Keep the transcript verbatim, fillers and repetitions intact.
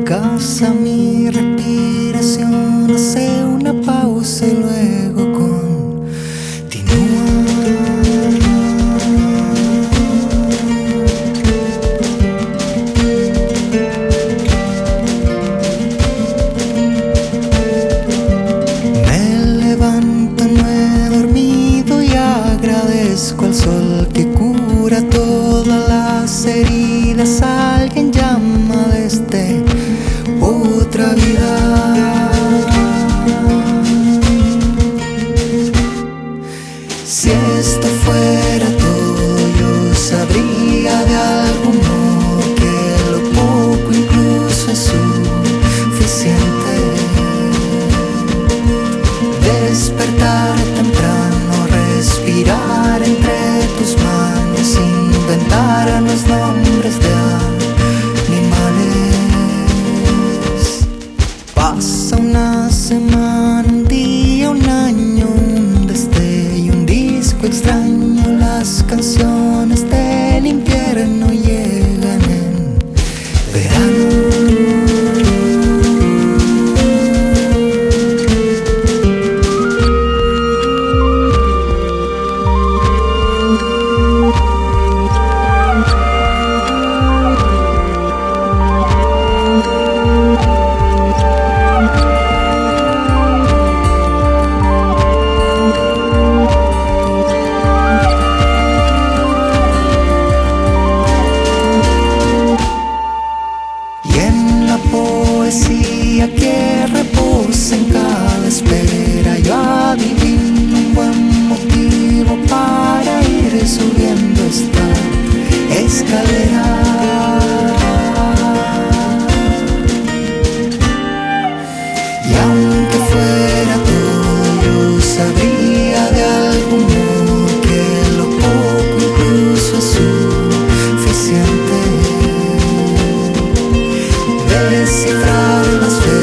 casa mi respiración hace una pausa y luego continúa. Me levanto, no he dormido y agradezco al sol que cura todas las heridas. Alguien llama desde otra vida. Si esto fuera todo, yo sabría de algún modo que lo poco incluso es suficiente. Despertar temprano, respirar entre tus manos, inventarnos nombres de animales. Pasa una semana, un día, un año, un destello, un disco extraño. Las canciones del invierno llegan en verano. Poesía que reposa en cada espera, yo adivino un buen motivo para ir subiendo esta escalera. Y aunque fuera todo, yo sabría de algún modo que lo poco incluso es suficiente. Descifrar las